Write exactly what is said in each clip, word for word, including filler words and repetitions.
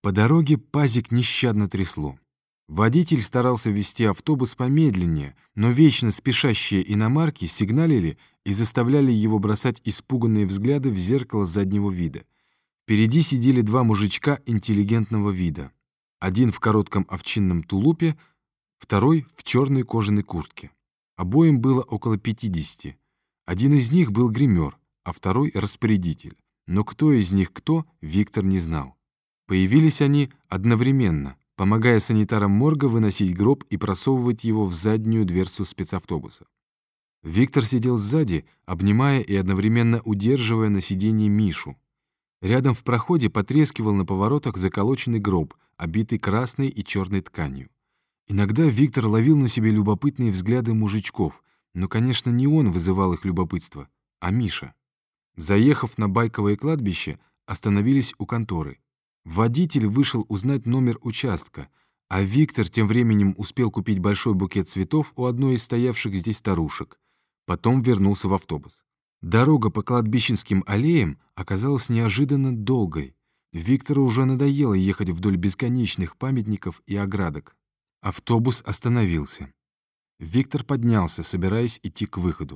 По дороге пазик нещадно трясло. Водитель старался вести автобус помедленнее, но вечно спешащие иномарки сигналили и заставляли его бросать испуганные взгляды в зеркало заднего вида. Впереди сидели два мужичка интеллигентного вида. Один в коротком овчинном тулупе, второй в черной кожаной куртке. Обоим было около пятидесяти. Один из них был гример, а второй — распорядитель. Но кто из них кто, Виктор не знал. Появились они одновременно, помогая санитарам морга выносить гроб и просовывать его в заднюю дверцу спецавтобуса. Виктор сидел сзади, обнимая и одновременно удерживая на сиденье Мишу. Рядом в проходе потрескивал на поворотах заколоченный гроб, обитый красной и черной тканью. Иногда Виктор ловил на себе любопытные взгляды мужичков, но, конечно, не он вызывал их любопытство, а Миша. Заехав на Байковое кладбище, остановились у конторы. Водитель вышел узнать номер участка, а Виктор тем временем успел купить большой букет цветов у одной из стоявших здесь старушек. Потом вернулся в автобус. Дорога по кладбищенским аллеям оказалась неожиданно долгой. Виктору уже надоело ехать вдоль бесконечных памятников и оградок. Автобус остановился. Виктор поднялся, собираясь идти к выходу.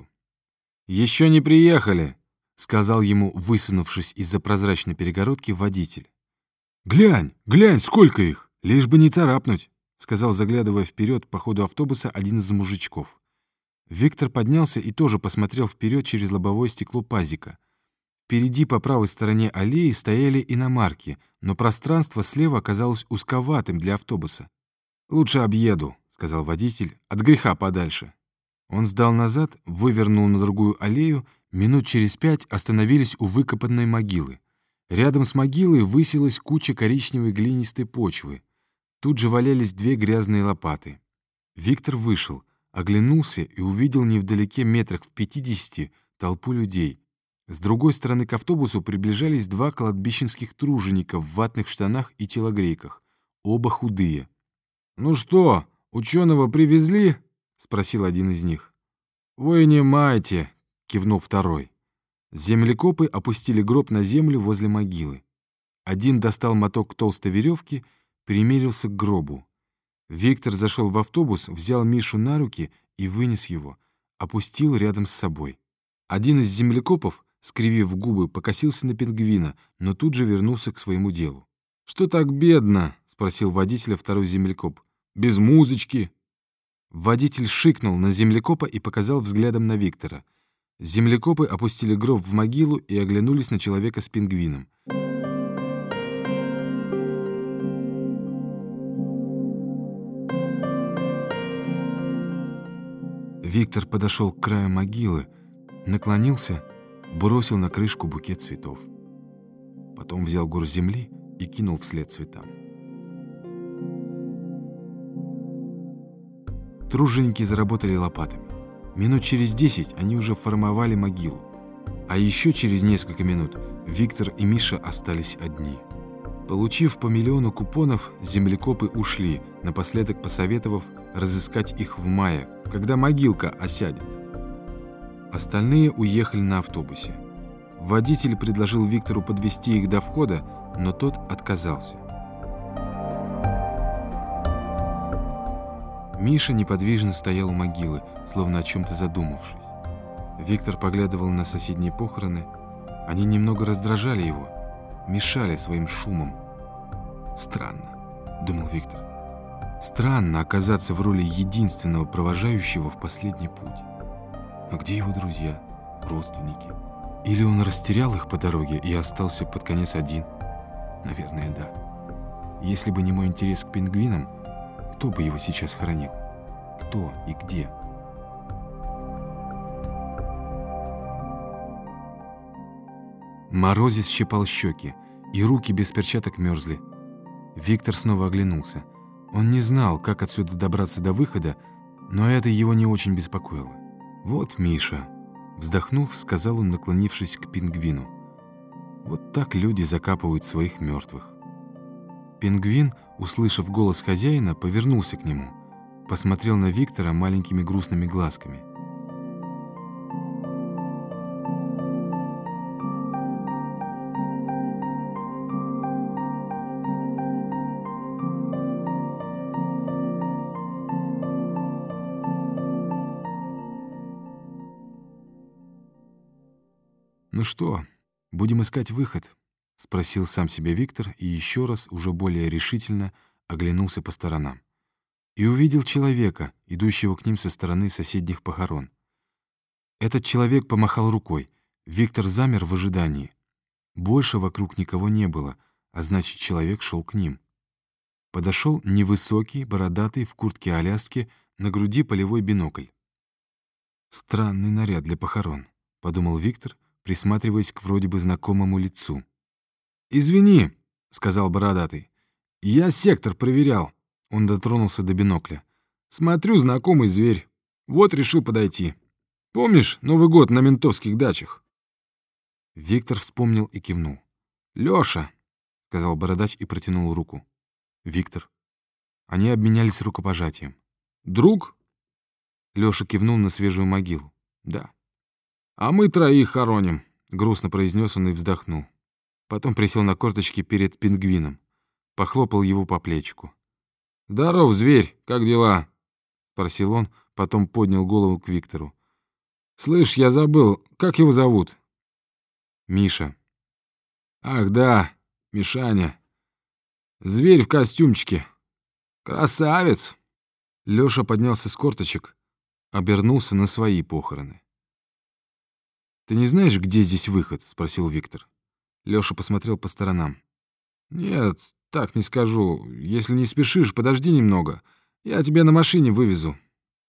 «Еще не приехали», — сказал ему, высунувшись из-за прозрачной перегородки, водитель. «Глянь, глянь, сколько их! Лишь бы не царапнуть», — сказал, заглядывая вперед по ходу автобуса один из мужичков. Виктор поднялся и тоже посмотрел вперед через лобовое стекло пазика. Впереди по правой стороне аллеи стояли иномарки, но пространство слева оказалось узковатым для автобуса. «Лучше объеду», — сказал водитель, — «от греха подальше». Он сдал назад, вывернул на другую аллею, минут через пять остановились у выкопанной могилы. Рядом с могилой высилась куча коричневой глинистой почвы. Тут же валялись две грязные лопаты. Виктор вышел, оглянулся и увидел невдалеке метрах в пятидесяти толпу людей. С другой стороны к автобусу приближались два кладбищенских труженика в ватных штанах и телогрейках, оба худые. «Ну что, ученого привезли?» — спросил один из них. «Вы не майте», — кивнул второй. Землекопы опустили гроб на землю возле могилы. Один достал моток толстой веревки, примерился к гробу. Виктор зашел в автобус, взял Мишу на руки и вынес его, опустил рядом с собой. Один из землекопов, скривив губы, покосился на пингвина, но тут же вернулся к своему делу. «Что так бедно?» — спросил водителя второй землекоп. «Без музычки». Водитель шикнул на землекопа и показал взглядом на Виктора. Землекопы опустили гроб в могилу и оглянулись на человека с пингвином. Виктор подошел к краю могилы, наклонился, бросил на крышку букет цветов. Потом взял горсть земли и кинул вслед цветам. Труженики заработали лопатами. Минут через десять они уже формовали могилу. А еще через несколько минут Виктор и Миша остались одни. Получив по миллиону купонов, землекопы ушли, напоследок посоветовав разыскать их в мае, когда могилка осядет. Остальные уехали на автобусе. Водитель предложил Виктору подвезти их до входа, но тот отказался. Миша неподвижно стоял у могилы, словно о чем-то задумавшись. Виктор поглядывал на соседние похороны. Они немного раздражали его, мешали своим шумом. «Странно», — думал Виктор. «Странно оказаться в роли единственного провожающего в последний путь. А где его друзья, родственники? Или он растерял их по дороге и остался под конец один? Наверное, да. Если бы не мой интерес к пингвинам, кто бы его сейчас хоронил? Кто и где?» Морозец щипал щеки, и руки без перчаток мерзли. Виктор снова оглянулся. Он не знал, как отсюда добраться до выхода, но это его не очень беспокоило. «Вот Миша», — вздохнув, сказал он, наклонившись к пингвину. «Вот так люди закапывают своих мертвых». Пингвин, услышав голос хозяина, повернулся к нему, посмотрел на Виктора маленькими грустными глазками. «Ну что, будем искать выход?» — спросил сам себя Виктор и еще раз, уже более решительно, оглянулся по сторонам. И увидел человека, идущего к ним со стороны соседних похорон. Этот человек помахал рукой. Виктор замер в ожидании. Больше вокруг никого не было, а значит, человек шел к ним. Подошел невысокий, бородатый, в куртке Аляски, на груди полевой бинокль. «Странный наряд для похорон», — подумал Виктор, присматриваясь к вроде бы знакомому лицу. «Извини», — сказал бородатый, — «я сектор проверял». Он дотронулся до бинокля. «Смотрю, знакомый зверь. Вот решил подойти. Помнишь Новый год на ментовских дачах?» Виктор вспомнил и кивнул. «Лёша», — сказал бородач и протянул руку. «Виктор». Они обменялись рукопожатием. «Друг?» Лёша кивнул на свежую могилу. «Да». «А мы троих хороним», — грустно произнес он и вздохнул. Потом присел на корточки перед пингвином. Похлопал его по плечику. «Здоров, зверь, как дела?» — спросил он, потом поднял голову к Виктору. «Слышь, я забыл, как его зовут?» «Миша». «Ах, да, Мишаня. Зверь в костюмчике. Красавец!» Лёша поднялся с корточек, обернулся на свои похороны. «Ты не знаешь, где здесь выход?» — спросил Виктор. Лёша посмотрел по сторонам. «Нет, так не скажу. Если не спешишь, подожди немного. Я тебя на машине вывезу.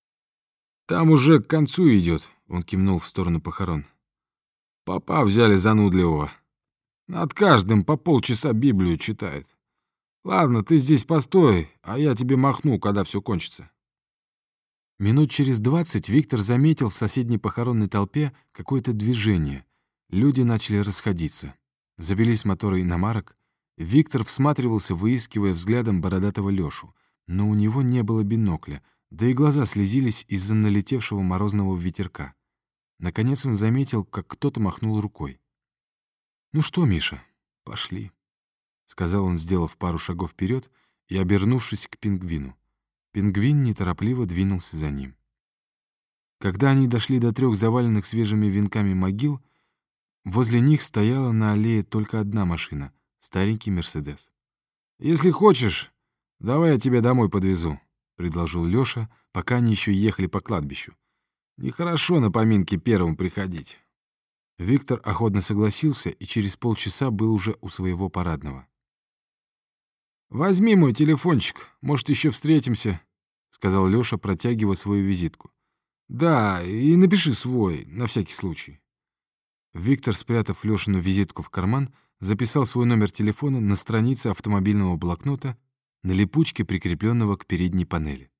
Там уже к концу идет», — он кивнул в сторону похорон. «Попа взяли занудливого. Над каждым по полчаса Библию читает. Ладно, ты здесь постой, а я тебе махну, когда все кончится». Минут через двадцать Виктор заметил в соседней похоронной толпе какое-то движение. Люди начали расходиться. Завелись моторы иномарок. Виктор всматривался, выискивая взглядом бородатого Лёшу, но у него не было бинокля, да и глаза слезились из-за налетевшего морозного ветерка. Наконец он заметил, как кто-то махнул рукой. «Ну что, Миша, пошли», — сказал он, сделав пару шагов вперед и обернувшись к пингвину. Пингвин неторопливо двинулся за ним. Когда они дошли до трех заваленных свежими венками могил, возле них стояла на аллее только одна машина — старенький «Мерседес». «Если хочешь, давай я тебя домой подвезу», — предложил Лёша, пока они еще ехали по кладбищу. «Нехорошо на поминки первым приходить». Виктор охотно согласился и через полчаса был уже у своего парадного. «Возьми мой телефончик, может, еще встретимся», — сказал Лёша, протягивая свою визитку. «Да, и напиши свой, на всякий случай». Виктор, спрятав Лёшину визитку в карман, записал свой номер телефона на странице автомобильного блокнота на липучке, прикрепленного к передней панели.